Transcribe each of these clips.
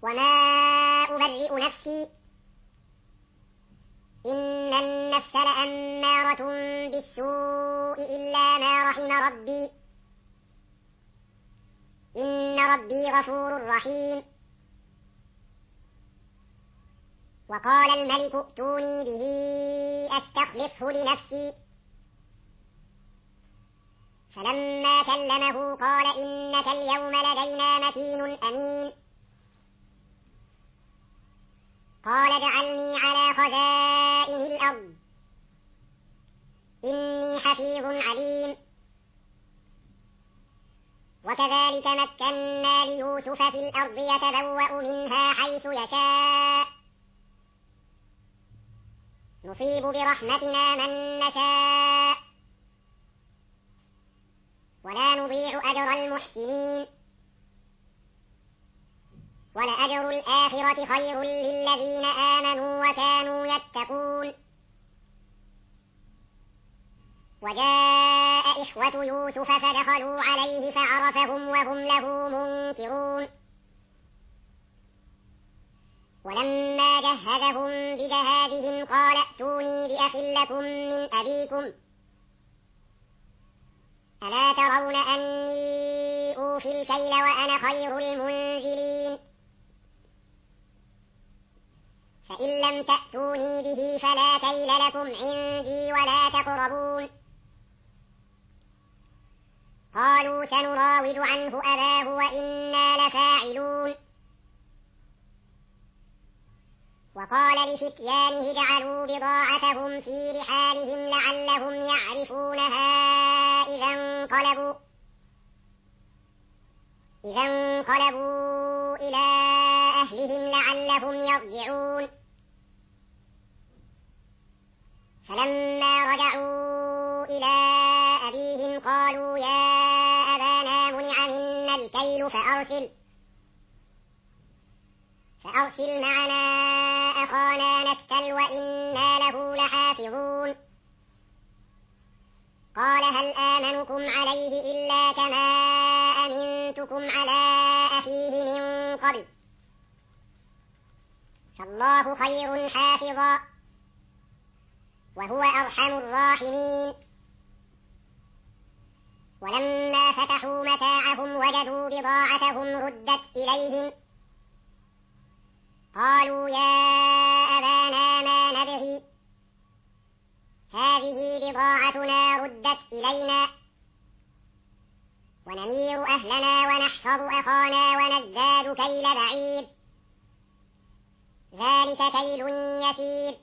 وما أبرئ نفسي إن النفس لأمارة بالسوء إلا ما رحم ربي إن ربي غفور رحيم. وقال الملك ائتوني به أستخلصه لنفسي فلما كلمه قال إنك اليوم لدينا مكين أمين. قال اجعلني على خزائن الأرض إني حفيظ عليم. وكذلك مكنا ليوسف في الأرض يتبوأ منها حيث يشاء نصيب برحمتنا من نشاء ولا نضيع أجر المحسنين ولأجر الآخرة خير للذين آمنوا وكانوا يتقون. وجاء إخوة يوسف فدخلوا عليه فعرفهم وهم له منكرون. ولما جهزهم بجهازهم قال ائتوني بأخ لكم من أبيكم ألا ترون أني أوفي الكيل وأنا خير المنزلين فإن لم تأتوني به فلا كيل لكم عندي ولا تقربون. قالوا سنراود عنه أباه وإنا لفاعلون. وقال لفتيانه اجعلوا بضاعتهم في رحالهم لعلهم يعرفونها إذا انقلبوا إلى أهلهم لعلهم يرجعون. فلما رجعوا إلى أبيهم قالوا يا أبانا منع منا الكيل فأرسل معنا أخانا نكتل وإنا له لحافظون. قال هل آمنكم عليه إلا كما أمنتكم على أخيه من قبل فالله خير حافظا وهو أرحم الراحمين. ولما فتحوا متاعهم وجدوا بضاعتهم ردت إليهم قالوا يا أبانا ما نبغي هذه بضاعتنا ردت إلينا ونمير أهلنا ونحفظ أخانا ونزداد كيل بعير ذلك كيل يسير.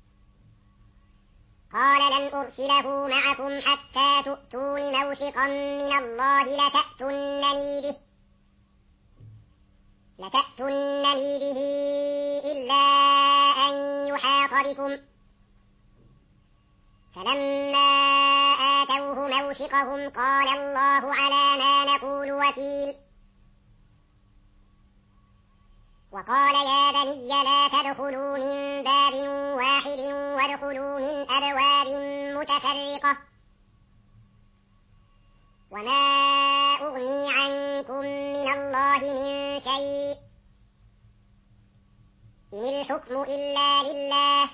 قال لن أرسله معكم حتى تؤتون موثقا من الله لتأتونني به إلا أن يحاط بكم. فلما آتوه موثقهم قال الله على ما نقول وكيل. وقال يا بني لا تدخلوا من باب واحد وادخلوا من أبواب متفرقة وما أغني عنكم من الله من شيء إن الحكم إلا لله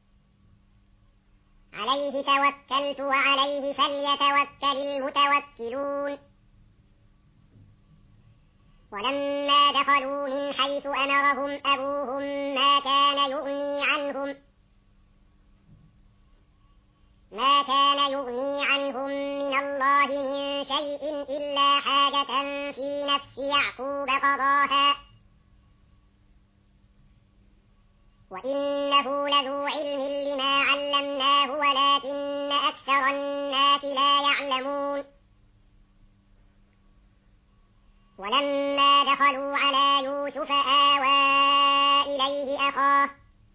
عليه توكلت وعليه فليتوكل المتوكلون. ولما دخلوا من حيث أمرهم أبوهم ما كان يغني عنهم من الله من شيء إلا حاجة في نفس يعقوب قضاها وإنه لذو علم لما علمناه ولكن أكثر الناس لا يعلمون. ولما دخلوا على يوسف آوى إليه أخاه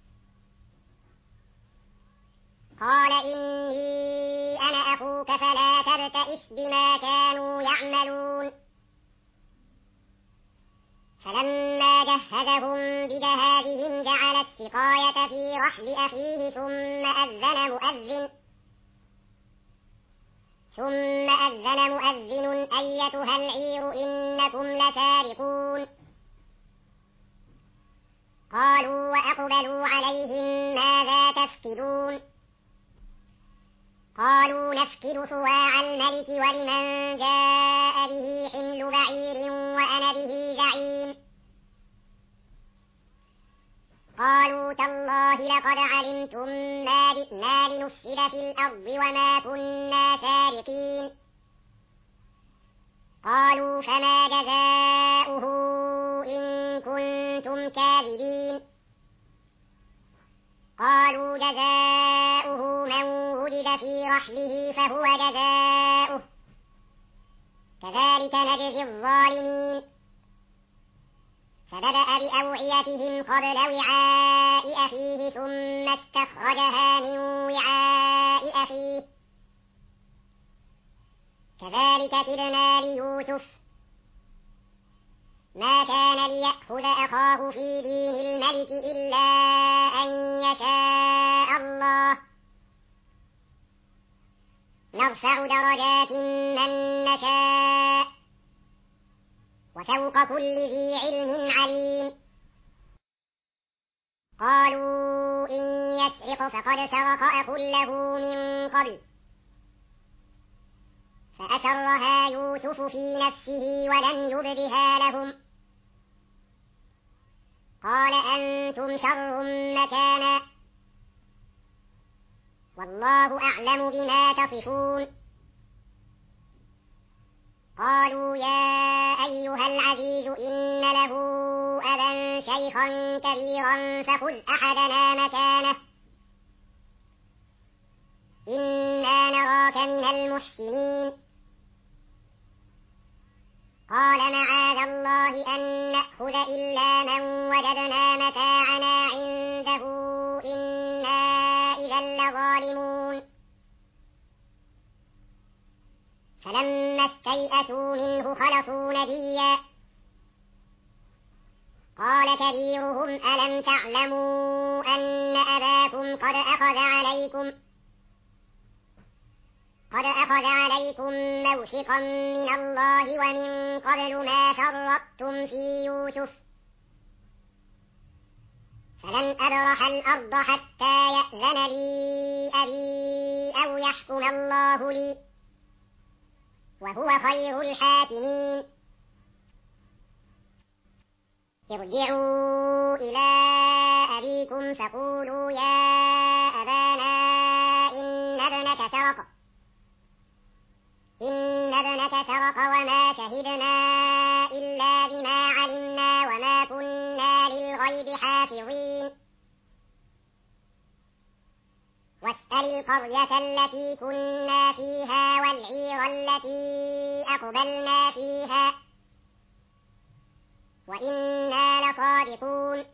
قال إني أنا أخوك فلا تبتئس بما كانوا يعملون. فلما جهزهم بجهازهم جعل السقاية في رحل أخيه ثم أذن مؤذن أيتها العير إنكم لسارقون. قالوا وأقبلوا عليهم ماذا تفقدون قالوا نفقد صواع الملك ولمن جاء به حمل بعير وأنا به زعيم قالوا تالله لقد علمتم ما جئنا لنفسد في الأرض وما كنا سارقين قالوا فما جزاؤه إن كنتم كاذبين قالوا جزاؤه من وجد في رحله فهو جزاؤه كذلك نجزي الظالمين فبدأ بأوعيتهم قبل وعاء أخيه ثم استخرجها من وعاء أخيه كذلك كدنا ليوسف ما كان ليأخذ أخاه في دين الملك إلا أن يشاء الله نرفع درجات من نشاء وفوق كل ذي علم عليم قالوا إن يسرق فقد سرق أخ له من قبل فأسرها يوسف في نفسه ولم يبدها لهم قال أنتم شر مكانا والله أعلم بما تصفون قالوا يا أيها العزيز إن له أبا شيخا كبيرا فخذ أحدنا مكانه إنا نراك من المحسنين قال معاذ الله أن نأخذ إلا من وجدنا متاعنا عنده إنا إذا لظالمون فلما استيئسوا منه خلصوا نجيا قال كبيرهم ألم تعلموا أن أباكم قد أخذ عليكم موثقا من الله ومن قبل ما فرطتم في يوسف فلن أبرح الأرض حتى يأذن لي أبي أو يحكم الله لي وهو خير الحاكمين ارجعوا إلى أبيكم فقولوا يا أبانا إن ابنك سرق وما شهدنا إلا بما علمنا وما كنا للغيب حافظين واسأل القرية التي كنا فيها والعير التي أقبلنا فيها وإنا لصادقون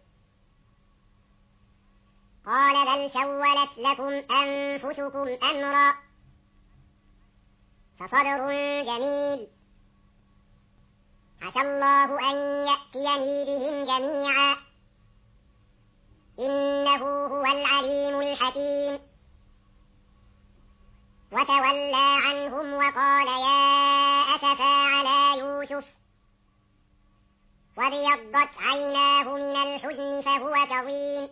قال بل سولت لكم أنفسكم أمرا فصبر جميل عسى الله أن يأتيني بهم جميعا إنه هو العليم الحكيم وتولى عنهم وقال يا أسفا على يوسف وابيضت عيناه من الحزن فهو كظيم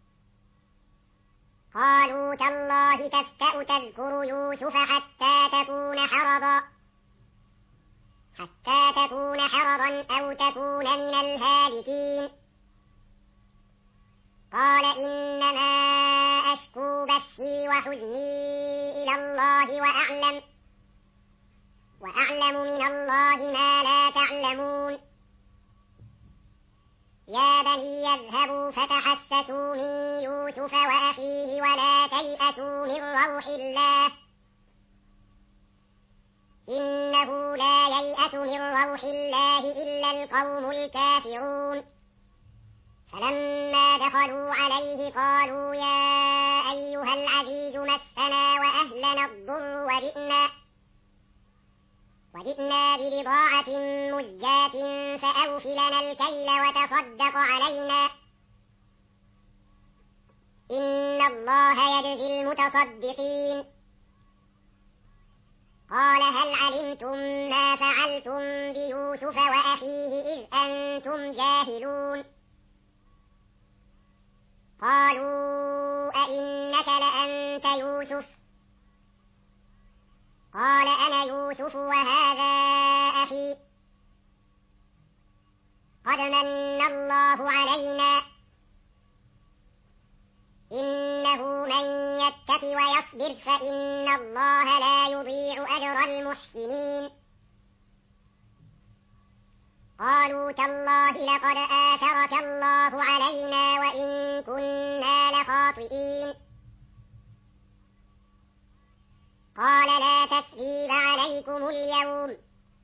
قالوا تالله تفتأ تذكر يوسف حتى تكون حرضا أو تكون من الهالكين قال إنما أشكو بثي وحزني إلى الله وأعلم من الله ما لا تعلمون يا بني يذهبوا فتحسسوا من يوسف وأخيه ولا تيأسوا من روح الله إنه لا ييأس من روح الله إلا القوم الكافرون فلما دخلوا عليه قالوا يا أيها العزيز مسنا وأهلنا الضر وجئنا ببضاعة مزجاة فأوف لنا الكيل وتصدق علينا إن الله يجزي المتصدقين قال هل علمتم ما فعلتم بيوسف وأخيه إذ أنتم جاهلون الله علينا إنه من يتق ويصبر فإن الله لا يضيع أجر المحسنين قالوا تالله لقد آثرك الله علينا وإن كنا لخاطئين قال لا تثريب عليكم اليوم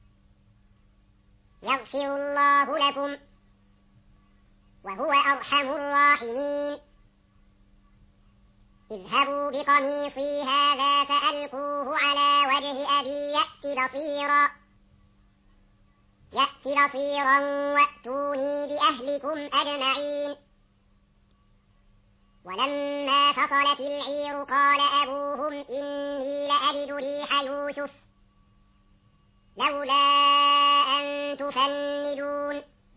يغفر الله لكم وهو أرحم الراحمين اذهبوا بقميصي هذا فألقوه على وجه أبي يأت بصيرا وأتوني بأهلكم أجمعين ولما فصلت العير قال أبوهم إني لأجد ريح يوسف لولا أن تفندون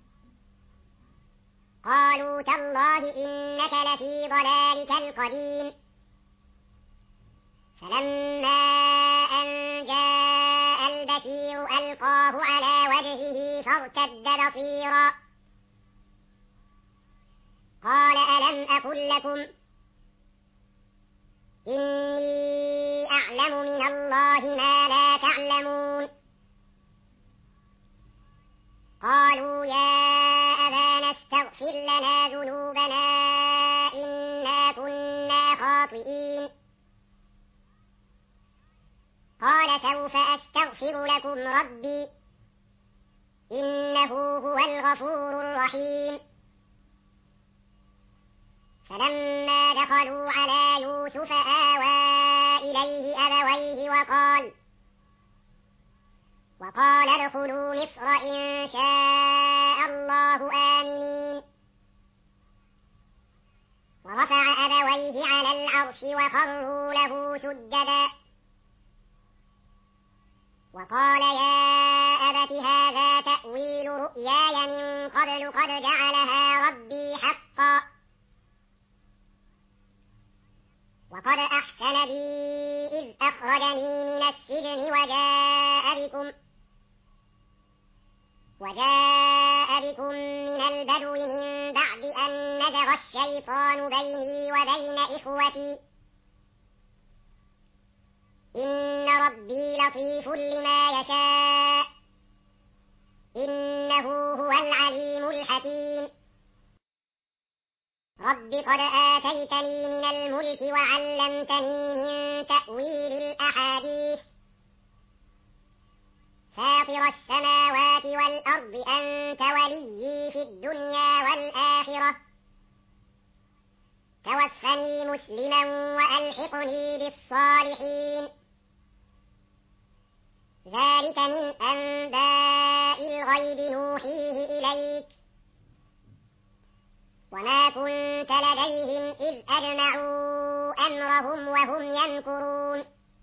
قالوا تالله إنك لفي ضلالك القديم فلما أن جاء البشير ألقاه على وجهه فارتد بصيرا قال ألم أقل لكم إني أعلم من الله ما لا تعلمون قالوا يا أبانا استغفر لنا ذنوبنا إنا كنا خاطئين قال سوف أستغفر لكم ربي إنه هو الغفور الرحيم فلما دخلوا على يوسف آوى إليه أبويه وقال ادخلوا مصر إن شاء الله آمنين ورفع أبويه على العرش وخروا له سجدا وقال يا أبت هذا تأويل رؤياي من قبل قد جعلها ربي حقا وقد أحسن بي إذ أخرجني من السجن وجاء بكم من البدو من بعد أن نزغ الشيطان بيني وبين إخوتي إن ربي لطيف لما يشاء إنه هو العليم الحكيم رب قد آتيتني من الملك وعلمتني من تأويل الأحاديث فاطر السماوات والأرض أنت وليي في الدنيا والآخرة توفني مسلما وألحقني بالصالحين ذلك من أنباء الغيب نوحيه إليك وما كنت لديهم إذ أجمعوا أمرهم وهم يمكرون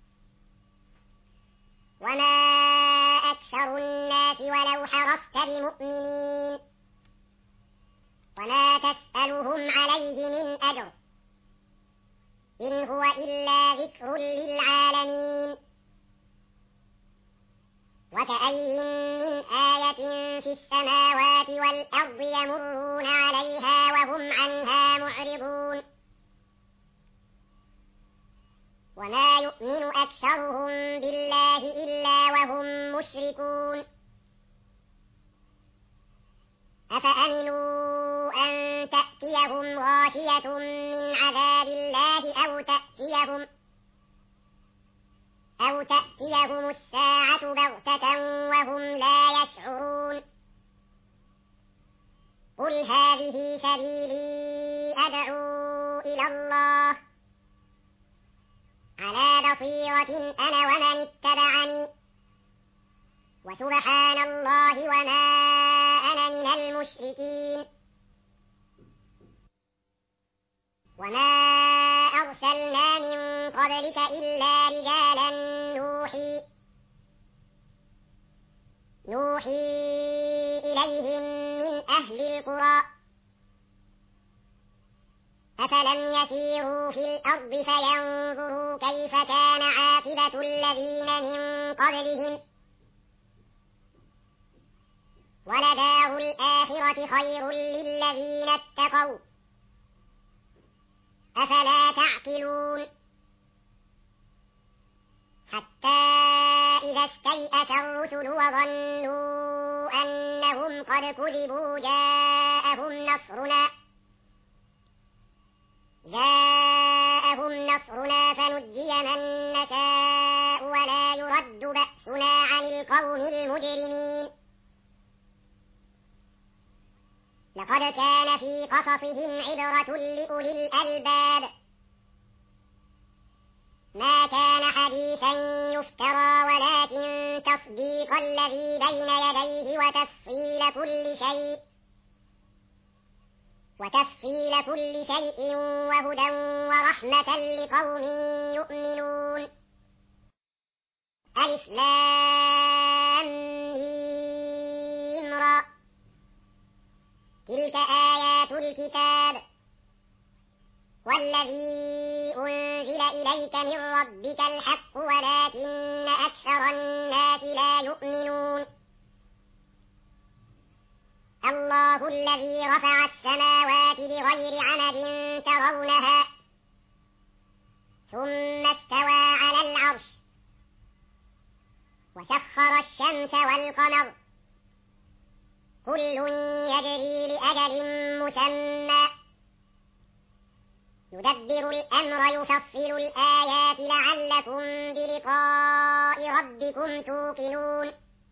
وما أكثر الناس ولو حرصت بمؤمنين وما تسألهم عليه من أجر إن هو إلا ذكر للعالمين وكأي من آية في السماوات والأرض يمرون عليها وهم عنها معرضون وما يؤمن أكثرهم بالله إلا وهم مشركون أفأمنوا أن تأتيهم غاشية من عذاب الله أو تأتيهم الساعة بغتة وهم لا يشعرون قل هذه سبيلي أدعو إلى الله على بصيرة أنا ومن اتبعني وسبحان الله وما أنا من المشركين وما أرسلنا من قبلك إلا رجالا نوحي إليهم من أهل القرى أفلم يسيروا في الأرض فينظروا كيف كان عاقبة الذين من قبلهم ولدار الآخرة خير للذين اتقوا أفلا تعقلون حتى إذا استيأس الرسل وظنوا أنهم قد كذبوا جاءهم نصرنا فنجي من نشاء ولا يرد بأسنا عن القوم المجرمين لقد كان في قصصهم عبرة لأولي الألباب ما كان حديثا يفترى ولكن تصديق الذي بين يديه وتفصيل كل شيء وهدى ورحمة لقوم يؤمنون ألف لام ميم را تلك آيات الكتاب والذي أنزل إليك من ربك الحق ولكن أكثر الناس لا يؤمنون الله الذي رفع السماوات بغير عمد ترونها ثم استوى على العرش وسخر الشمس والقمر كل يجري لأجل مسمى يدبر الأمر يفصل الآيات لعلكم بلقاء ربكم توقنون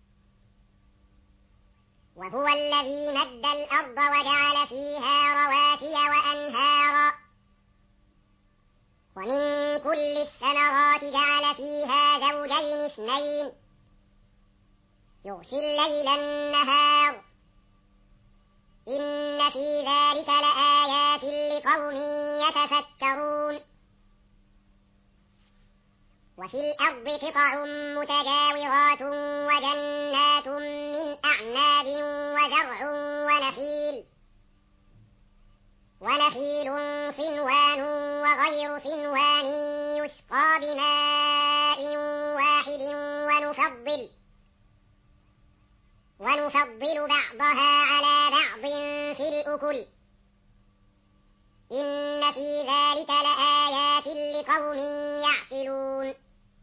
وهو الذي مد الأرض وجعل فيها رواسي وأنهارا ومن كل الثمرات جعل فيها زوجين اثنين يغشي الليل النهار إن في ذلك لآيات لقوم يتفكرون وفي الأرض قطع متجاورات وجنات من أعناب وزرع ونخيل صنوان وغير صنوان يسقى بماء واحد ونفضل بعضها على بعض في الأكل إن في ذلك لآيات لقوم يعقلون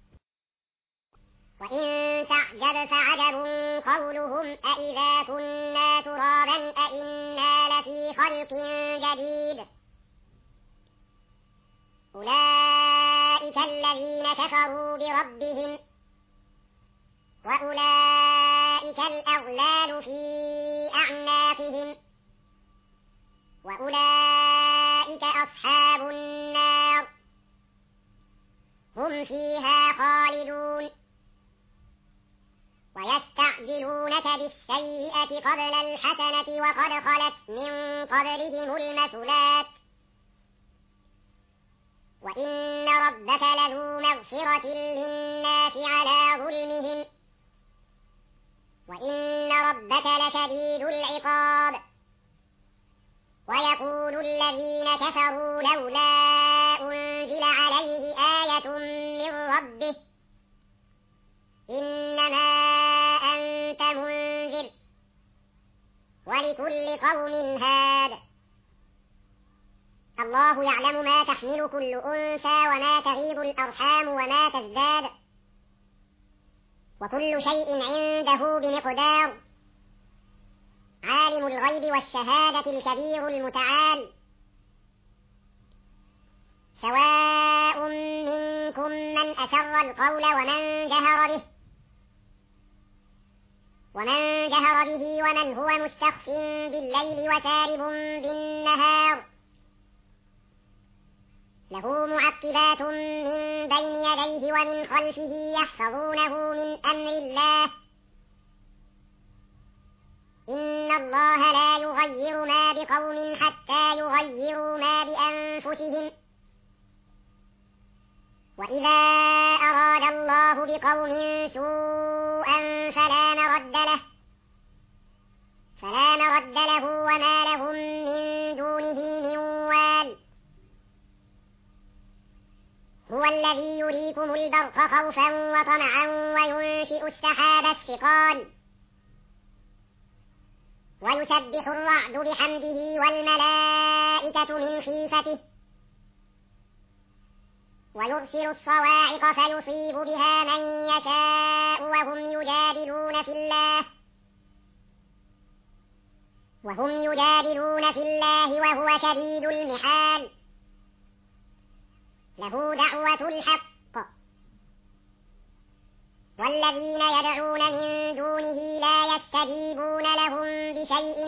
وإن تعجب فعجب قولهم أإذا كنا ترابا أإنا لفي خلق جديد أولئك الذين كفروا بربهم وأولئك الأغلال في أعناقهم وأولئك أصحاب النار هم فيها خالدون ويستعجلونك بالسيئة قبل الحسنة وقد خلت من قبلهم المثلات وإن ربك لذو مغفرة للناس على ظلمهم وإن ربك لشديد العقاب ويقول الذين كفروا لولا أنزل عليه آية من ربه إنما أنت منذر ولكل قوم هاد الله يعلم ما تحمل كل أنثى وما تغيض الأرحام وما تزداد وكل شيء عنده بمقدار عالم الغيب والشهادة الكبير المتعال سواء منكم من أسر القول ومن جهر به ومن هو مستخف بالليل وسارب بالنهار له معقبات من بين يديه ومن خلفه يحفظونه من أمر الله إن الله لا يغير ما بقوم حتى يغيروا ما بأنفسهم وإذا أراد الله بقوم سوءا فلا مرد له وما لهم من دونه من وال هو الذي يريكم البرق خوفا وطمعا وينشئ السحاب الثقال ويسبح الرعد بحمده والملائكة من خيفته ويرسل الصواعق فيصيب بها من يشاء وهم يجادلون في الله وهو شديد المحال له دعوة الحق والذين يدعون من دونه لا يستجيبون لهم بشيء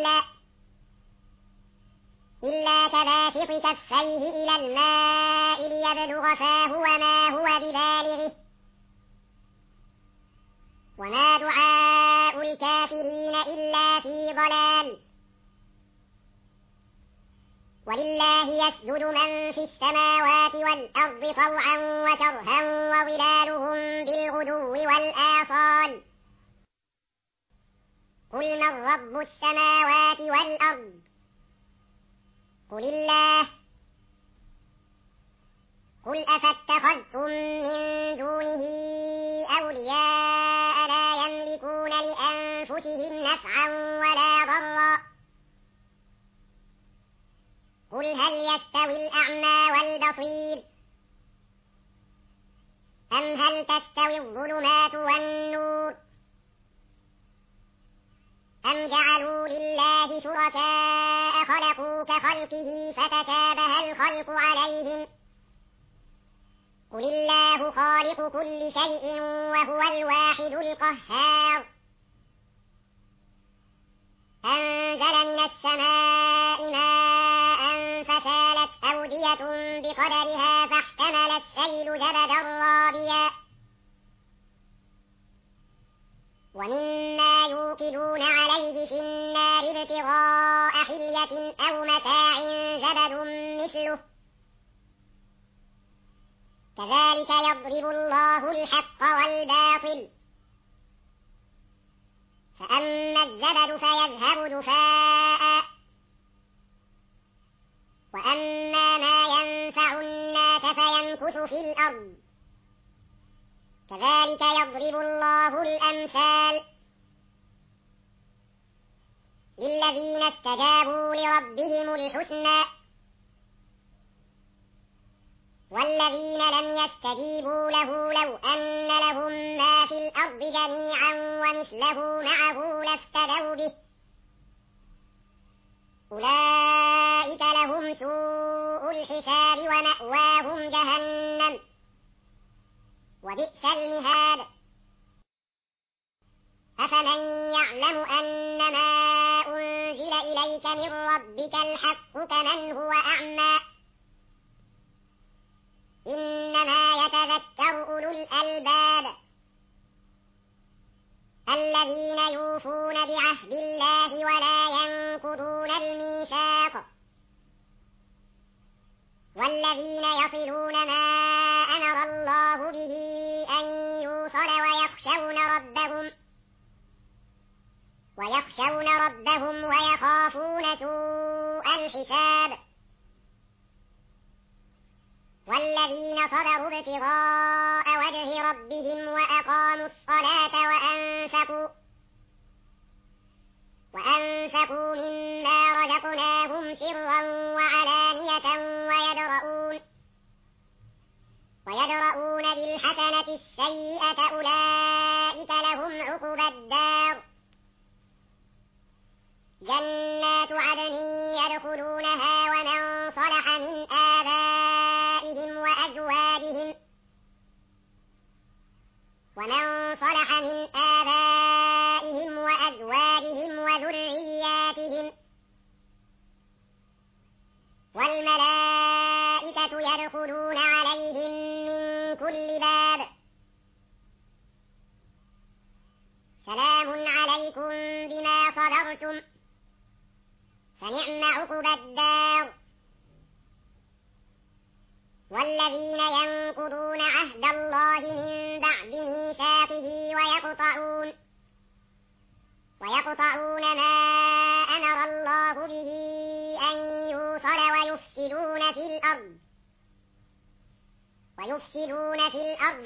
إلا كباسط كفيه إلى الماء ليبلغ فاه وما هو ببالغه وما دعاء الكافرين إلا في ضلال ولله يسجد من في السماوات والأرض طوعا وكرها وظلالهم بالغدو والآصال قل من رب السماوات والأرض قل الله قل أفاتخذتم من دونه أولياء لا يملكون لأنفسهم نفعا ولا ضرا قل هل يستوي الأعمى والبصير أم هل تستوي الظلمات والنور أم جعلوا لله شركاء خلقوا كخلقه فتشابه الخلق عليهم قل الله خالق كل شيء وهو الواحد القهار أنزل من السماء ماء فسالت أودية بقدرها فاحتمل السيل زبدا رابيا ومما يوقدون عليه في النار ابتغاء حلية أو متاع زبد مثله كذلك يضرب الله الحق والباطل فأما الزبد فيذهب دفاء وأما ما ينفع الناس فيمكث في الأرض كذلك يضرب الله الأمثال للذين استجابوا لربهم الحسنى والذين لم يستجيبوا له لو أن لهم ما في الأرض جميعا ومثله معه لافتدوا به أولئك لهم سوء الحساب ومأواهم جهنم وبئس المهاد أفمن يعلم أنما أنزل إليك من ربك الحق كمن هو أعمى إنما يتذكر أولو الألباب الذين يوفون بعهد الله ولا ينقضون الميثاق والذين يصلون ما أمر الله به أن يوصل ويخشون ربهم ويخافون سوء الحساب والذين صبروا ابتغاء وجه ربهم وأقاموا الصلاة وأنفقوا مما رزقناهم سرا وعلانية ويدرؤون بالحسنة السيئة أولئك لهم عقبى الدار جنات عدن يدخلونها ومن صلح من آبائهم وأزواجهم وذرياتهم والملائكة يدخلون عليهم من كل باب سلام عليكم بما صبرتم فنعم عقبى الدار والذين ينقضون عهد الله من بعد ميثاقه ويقطعون ما أمر الله به أن يوصل ويفسدون في الأرض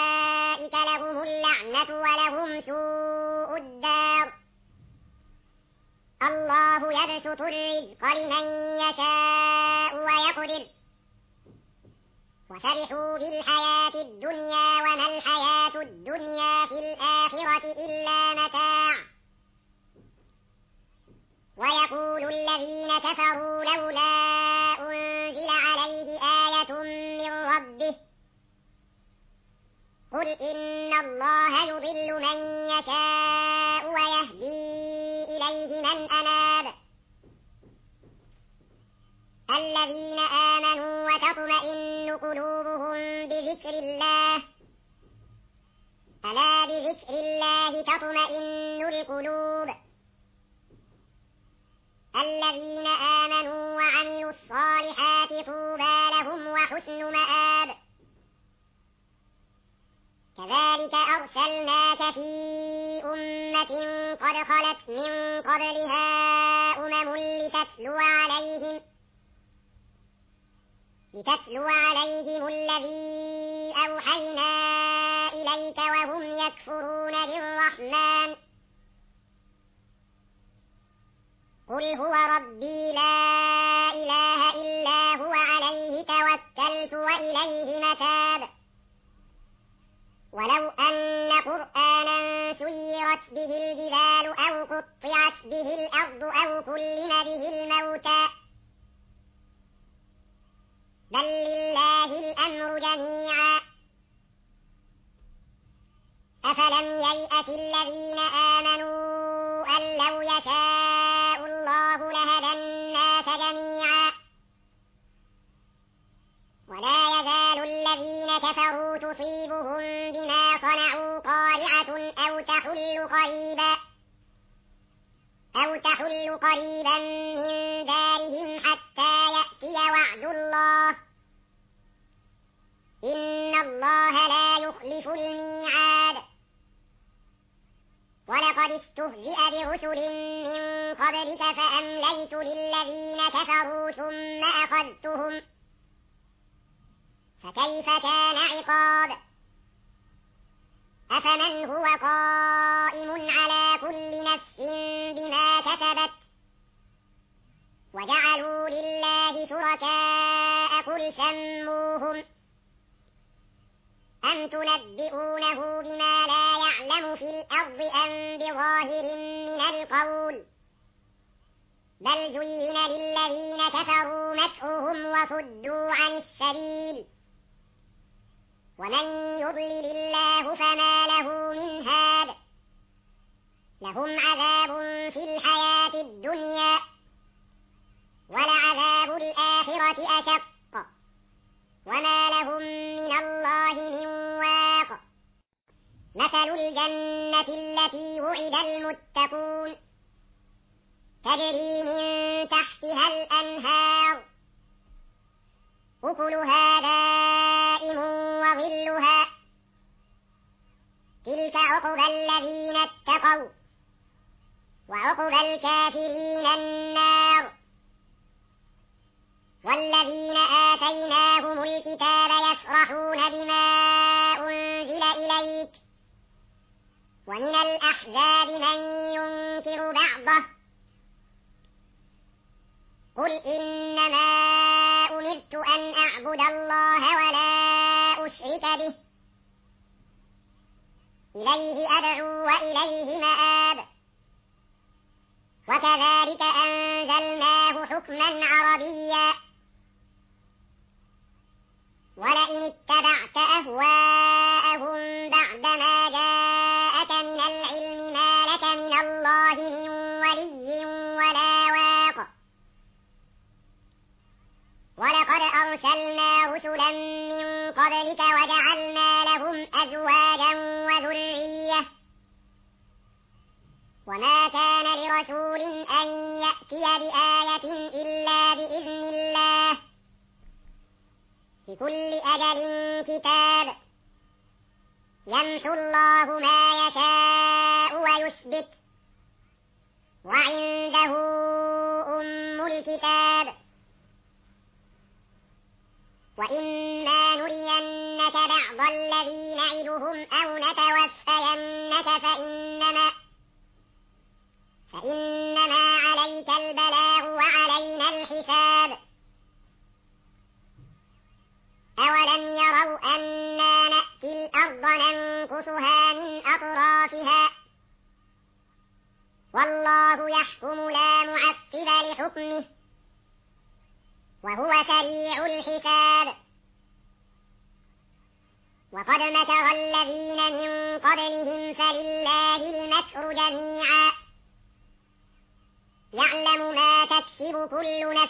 أولئك لهم اللعنة ولهم سوء الدار الله يبسط الرزق لمن يشاء ويقدر وفرحوا بالحياة الدنيا وما الحياة الدنيا في الآخرة إلا متاع ويقول الذين كفروا لولا أنزل عليه آية من ربه قل إن الله يضل من يشاء ويهدي إليه من أناب الذين آمنوا وتطمئن قلوبهم بذكر الله ألا بذكر الله تطمئن القلوب الذين آمنوا وعملوا الصالحات طوبى لهم وحسن مآب كذلك أرسلناك في أمة قد خلت من قبلها أمم لتتلو عليهم الذي أوحينا إليك وهم يكفرون بالرحمن قل هو ربي لا إله إلا هو عليه توكلت وإليه متاب ولو أن قرآنا سيرت به الجبال أو قطعت به الأرض أو كلم به الموتى بل لله الأمر جميعا أفلم ييأس الذين آمنوا أن لو يشاء الله لهدى الناس جميعا ولا يزال الذين كفروا تصيبهم بما صنعوا قارعة أو تحل قريبا من دارهم حتى يأتي وعد الله إن الله لا يخلف الميعاد ولقد استهزئ برسل من قبلك فأمليت للذين كفروا ثم أخذتهم فكيف كان عقاب أفمن هو قائم على كل نفس بما كسبت وجعلوا لله شركاء قل سموهم أم تنبئونه بما لا يعلم في الأرض أم بظاهر من القول بل زين للذين كفروا مكرهم وصدوا عن السبيل ومن يضلل الله فما له من هاد لهم عذاب في الحياة الدنيا ولعذاب الآخرة أشق وما لهم من الله من واق مثل الجنة التي وعد المتقون تجري من تحتها الأنهار أكلها دائم وظلها تلك عقبى الذين اتقوا وعقبى الكافرين النار والذين آتيناهم الكتاب يفرحون بما أنزل إليك ومن الأحزاب من ينكر بعضه قل إنما أمرت أن أعبد الله ولا أشرك به إليه أدعو وإليه مآب وكذلك أنزلناه حكما عربيا ولئن اتبعت أهواءهم بعدما جاءك من العلم ما لك من الله من ولي ولا واق ولقد أرسلنا رسلا من قبلك وجعلنا لهم أزواجا وذرية وما كان لرسول أن يأتي بآية إلا بإذن الله لكل أجل كتاب يمحو الله ما يشاء ويثبت وعنده أم الكتاب وإما نرينك بعض الذي نعدهم أو نتوفينك فإنما على عليك البلاغ وعلينا الحساب أولم يروا أنا نأتي الأرض ننقصها من أطرافها والله يحكم لا معقب لحكمه وهو سريع الحساب وقد مكر الذين من قبلهم فلله المكر جميعا يعلم ما تكسب كل نفس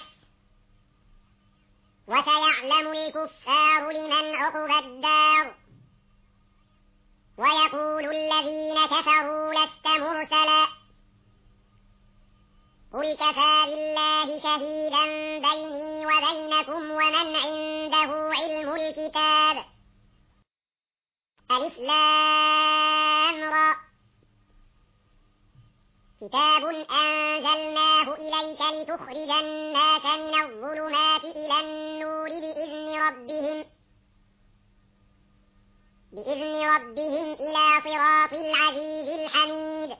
وسيعلم الكفار لمن عقبى الدار ويقول الذين كفروا لست مرسلا قل كفى بالله شهيدا بيني وبينكم ومن عنده علم الكتاب ألف لام را كتاب أنزلناه إليك لتخرج الناس من الظلمات إلى النور بإذن ربهم إلى صراط العزيز الحميد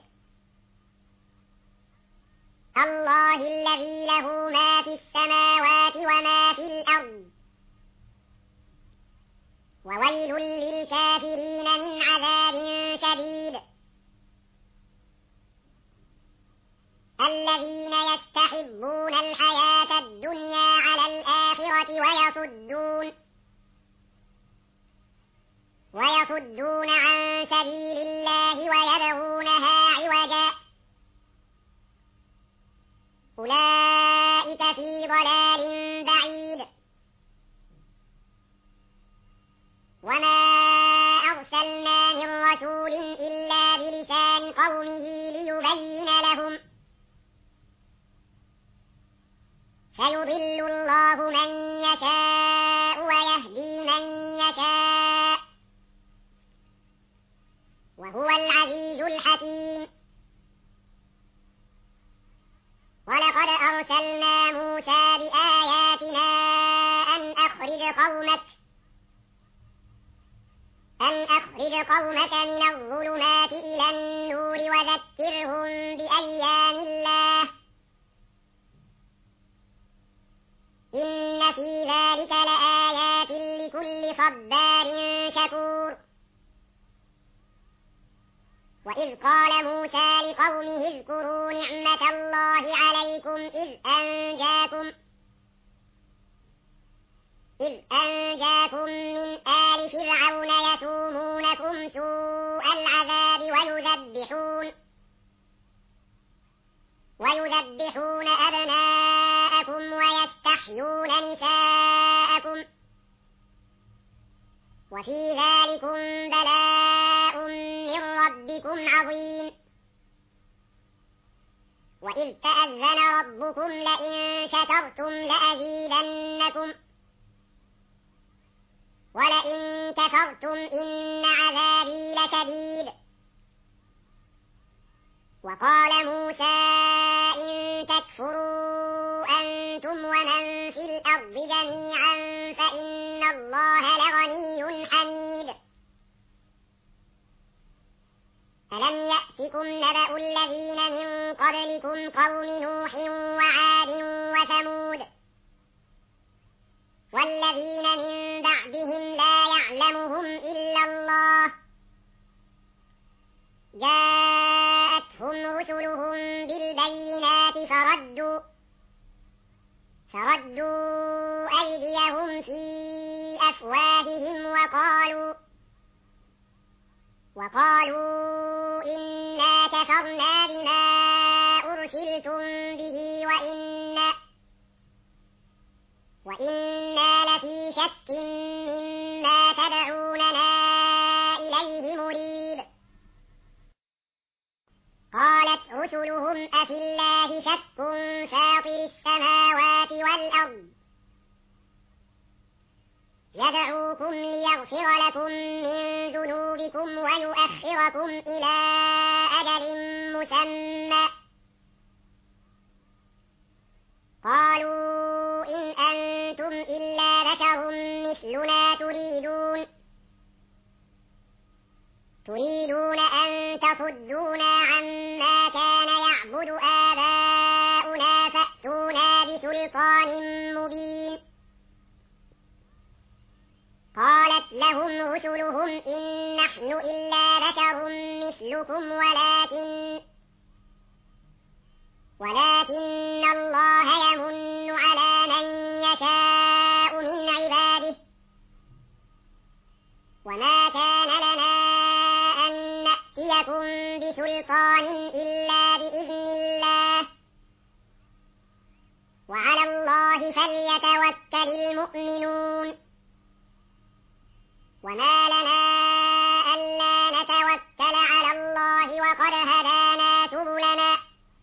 الله الذي له ما في السماوات وما في الأرض وويل للكافرين من عذاب شديد الذين يستحبون الحياة الدنيا على الآخرة ويصدون عن سبيل الله ويبغونها عوجا أولئك في ضلال بعيد وما أرسلنا من رسول إلا بلسان قومه ليبين لهم فيضل الله من يشاء ويهدي من يشاء وهو العزيز الحكيم ولقد أرسلنا موسى بآياتنا أن أخرج قومك من الظلمات إلى النور وذكرهم بأيام الله إن في ذلك لآيات لكل صبار شكور وإذ قال موسى لقومه اذكروا نعمة الله عليكم إذ أنجاكم من آل فرعون يسومونكم سوء العذاب ويذبحون أبناءكم ويستحيون نساءكم وفي ذلكم بلاء من ربكم عظيم وإذ تأذن ربكم لئن شكرتم لأزيدنكم ولئن كفرتم إن عذابي لشديد وقال موسى إن تكفروا أنتم ومن في الأرض جميعا فإن الله لغني حميد ألم يأتكم نبأ الذين من قبلكم قوم نوح وعاد وثمود والذين من بعدهم لا يعلمهم إلا الله جاءتهم رسلهم بالبينات فردوا أيديهم في أفواههم وقالوا إنا كفرنا بما أرسلتم به وإنا لفي شك مما تدعوننا إليه مريب قالت رسلهم أفي الله شك فاطر السماوات والأرض يدعوكم ليغفر لكم من ذنوبكم ويؤخركم إلى أجل مسمى قالوا إن أنتم إلا بشر مثلنا تريدون أن تصدونا عما كان يعبد آباؤنا بسلطان مبين قالت لهم رسلهم إن نحن إلا بشر مثلكم ولكن الله يمن على من يشاء من عباده وما كان لنا أن نأتيكم بسلطان إلا بإذن الله وعلى الله فليتوكل المؤمنون وما لنا ألا نتوكل على الله وقد هدانا سبلنا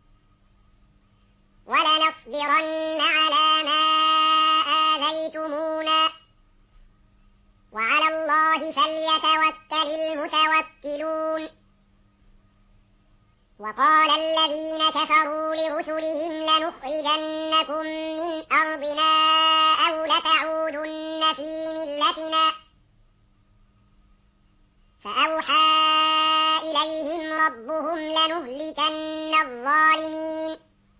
ولنصبرن على ما آذيتمونا وعلى الله فليتوكل المتوكلون وقال الذين كفروا لرسلهم لنخرجنكم من أرضنا أو لتعودن في ملتنا فأوحى إليهم ربهم لنهلكن الظالمين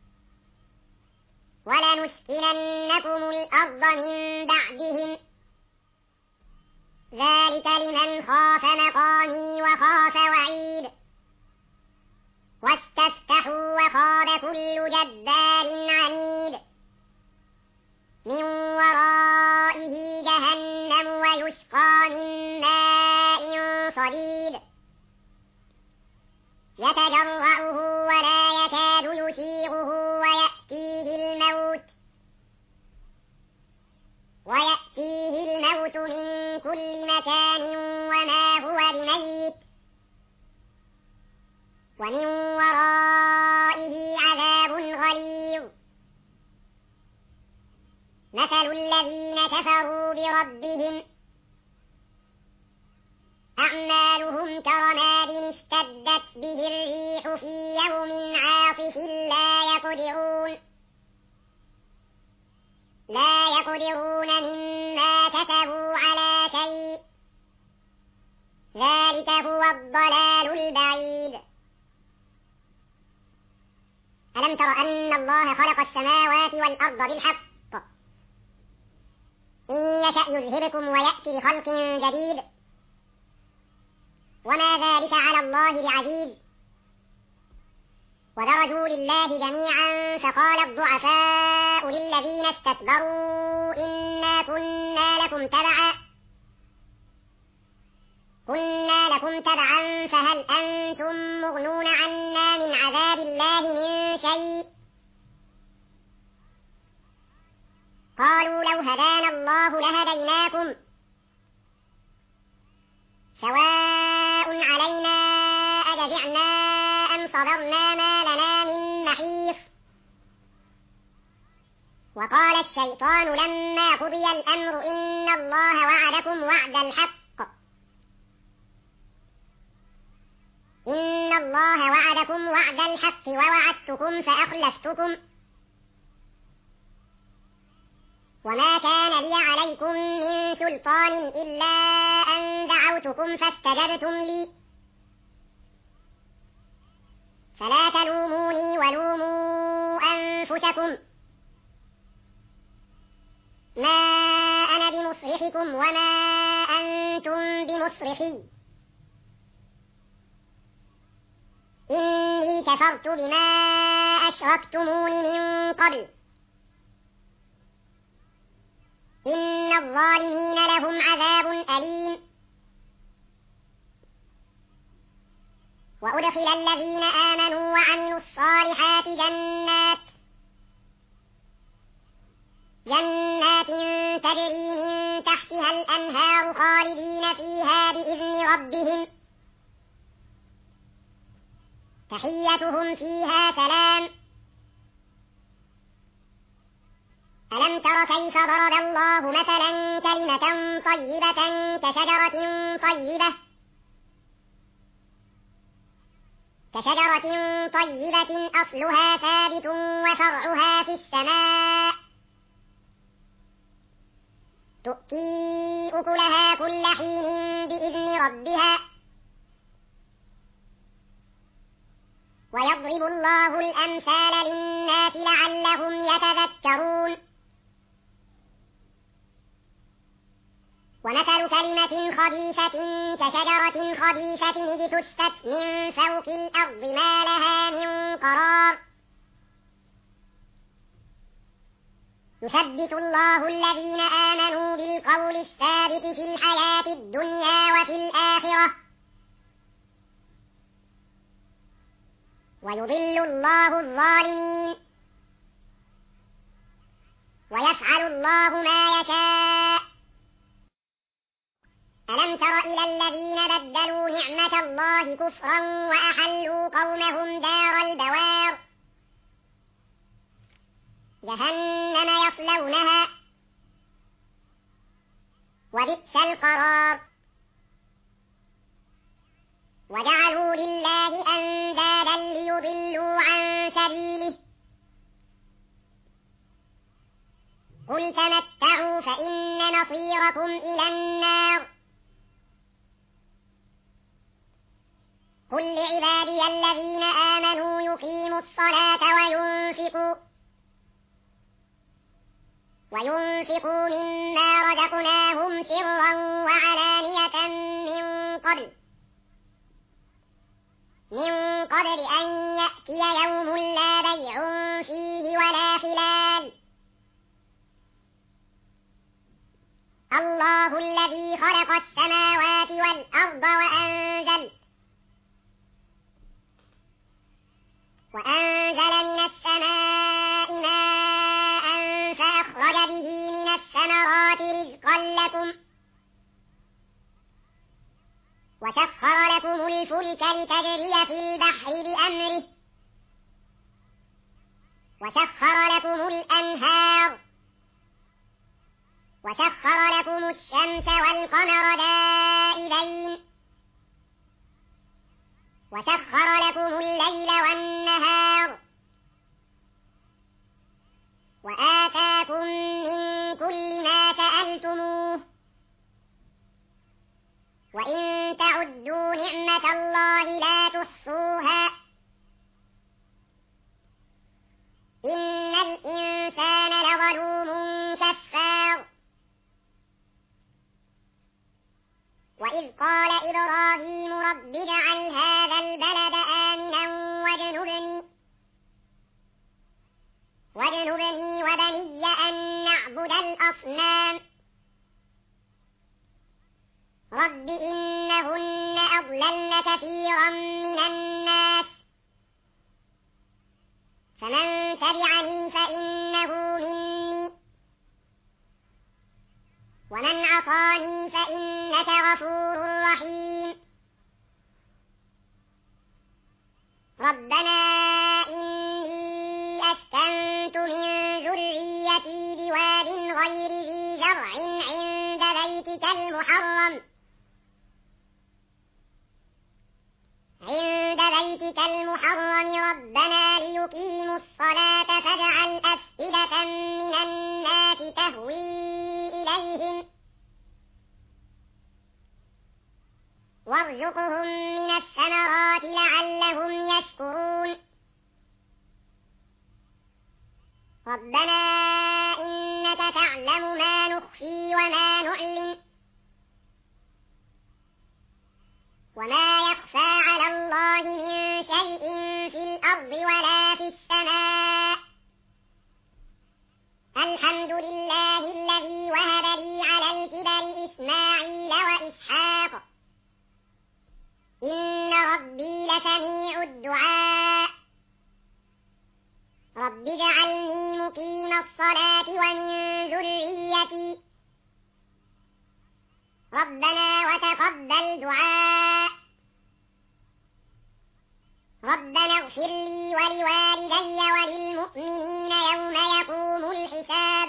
ولنسكننكم الأرض من بعدهم ذلك لمن خاف مقامي وخاف وعيد واستفتحوا وخاب كل جبار عنيد من ورائه جهنم ويسقى من ماء صديد يتجرعه ولا يكاد يسيغه ويأتيه الموت من كل مكان وما هو بميت ومن ورائه عذاب غليظ مثل الذين كفروا بربهم أعمالهم كرماد اشتدت به الريح في يوم عاصف لا يقدرون مما كسبوا على شيء ذلك هو الضلال البعيد ألم تر أن الله خلق السماوات والأرض بالحق إن يشأ يذهبكم ويأتي بخلق جديد وما ذلك على الله بعزيز وبرزوا لله جميعا فقال الضعفاء للذين استكبروا إنا كنا لكم تبعا فهل أنتم مغنون عنا من عذاب الله من شيء قالوا لو هدانا الله لهديناكم سواء علينا أجزعنا أم صبرنا ما لنا من محيص وقال الشيطان لما قضي الأمر إن الله وعدكم وعد الحق ووعدتكم فأخلفتكم وما كان لي عليكم من سلطان إلا أن دعوتكم فاستجبتم لي فلا تلوموني ولوموا أنفسكم ما أنا بمصرخكم وما أنتم بمصرخي إني كفرت بما أشركتمون من قبل إن الظالمين لهم عذاب أليم وأدخل الذين آمنوا وعملوا الصالحات جنات تجري من تحتها الأنهار خالدين فيها بإذن ربهم تحيتهم فيها سلام ألم تر كيف ضرب الله مثلا كلمة طيبة كشجرة طيبة أصلها ثابت وفرعها في السماء تؤتي أكلها كل حين بإذن ربها ويضرب الله الأمثال للناس لعلهم يتذكرون ومثل كلمة خبيثة كشجرة خبيثة اجتثت من فوق الأرض ما لها من قرار يثبت الله الذين آمنوا بالقول الثابت في الحياة الدنيا وفي الآخرة ويضل الله الظالمين ويفعل الله ما يشاء ألم تر إلى الذين بدلوا نعمة الله كفرا وأحلوا قومهم دار البوار جهنم يصلونها وبئس القرار وجعلوا لله أندادا ليضلوا عن سبيله قل تمتعوا فإن مصيركم إلى النار قل لعبادي الذين آمنوا يقيموا الصلاة وينفقوا مما رزقناهم سرا وعلانية من قبل أن يأتي يوم لا بيع فيه ولا خلال الله الذي خلق السماوات والأرض وأنزل من السماء ماء فأخرج به من الثمرات رزقا لكم وسخر لكم الفلك لتجري في البحر بأمره وسخر لكم الأنهار وسخر لكم الشمس والقمر دائبين وسخر لكم الليل والنهار وآتاكم من كل ما سألتموه وإن تعدوا نعمة الله لا تحصوها إن الإنسان لظلوم كفار وإذ قال إبراهيم رب اجعل هذا البلد آمنا واجنبني وبني أن نعبد الأصنام رب إنهن أضللن كثيرا من الناس فمن تبعني فإنه مني ومن عصاني فإنك غفور رحيم ربنا إني أسكنت من ذريتي بواد غير ذي زرع عند بيتك المحرم ربنا ليقيموا الصلاة فاجعل أفئدة من الناس تهوي إليهم وارزقهم من الثمرات لعلهم يشكرون ربنا إنك تعلم ما نخفي وما نعلن وما يخفى على الله من شيء في الأرض ولا في السماء الحمد لله الذي وهب لي على الكبر إسماعيل وإسحاق إن ربي لسميع الدعاء رب اجعلني مقيم الصلاة ومن ذريتي ربنا وتقبل دعاء ربنا اغفر لي ولوالدي وللمؤمنين يوم يقوم الحساب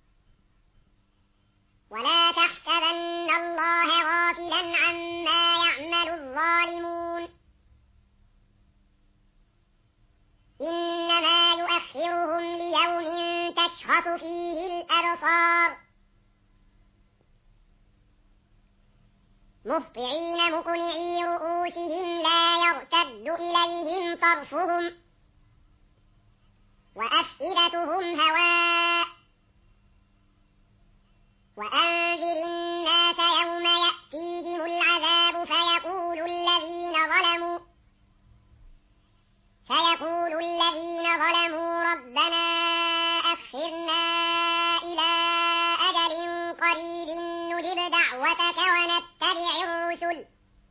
ولا تحسبن الله غافلا عما يعمل الظالمون إنما يؤخرهم ليوم تشخص فيه الأبصار مهطعين مقنعي رؤوسهم لا يرتد إليهم طرفهم وأفئدتهم هواء وأنذر الناس يوم يأتيهم العذاب فيقول الذين ظلموا ربنا أخرنا إلى أجل قريب نجب دعوتك ونتبع الرسل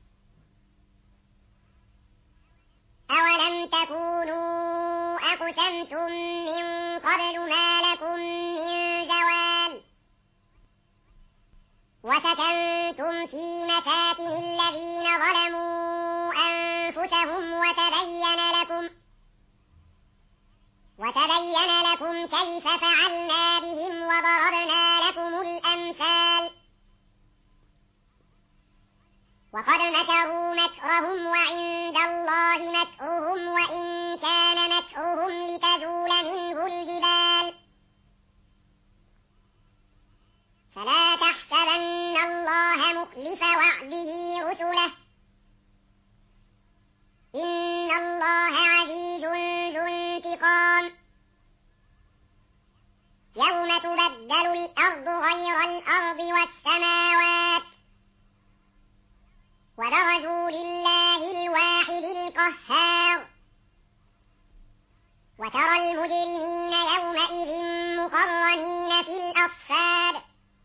أولم تكونوا أقسمتم من قبل ما لكم من زوال وسكنتم في مساكن الذين ظلموا أنفسهم وتبين لكم كيف فعلنا بهم وضربنا لكم الأمثال وقد مكروا مكرهم وعند الله مكرهم وإن كان مكرهم لتزول منه الجبال فلا تحسبن الله مخلف وعده رسله إن الله عزيز ذو انتقام يوم تبدل الأرض غير الأرض والسماوات وبرزوا لله الواحد القهار وترى المجرمين يومئذ مقرنين في الأصفاد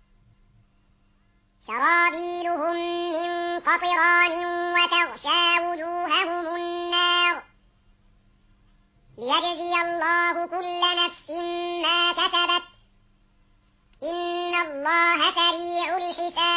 سرابيلهم من قطران وتغشى وجوههم النار ليجزي الله كل نفس ما كسبت إن الله سريع الحساب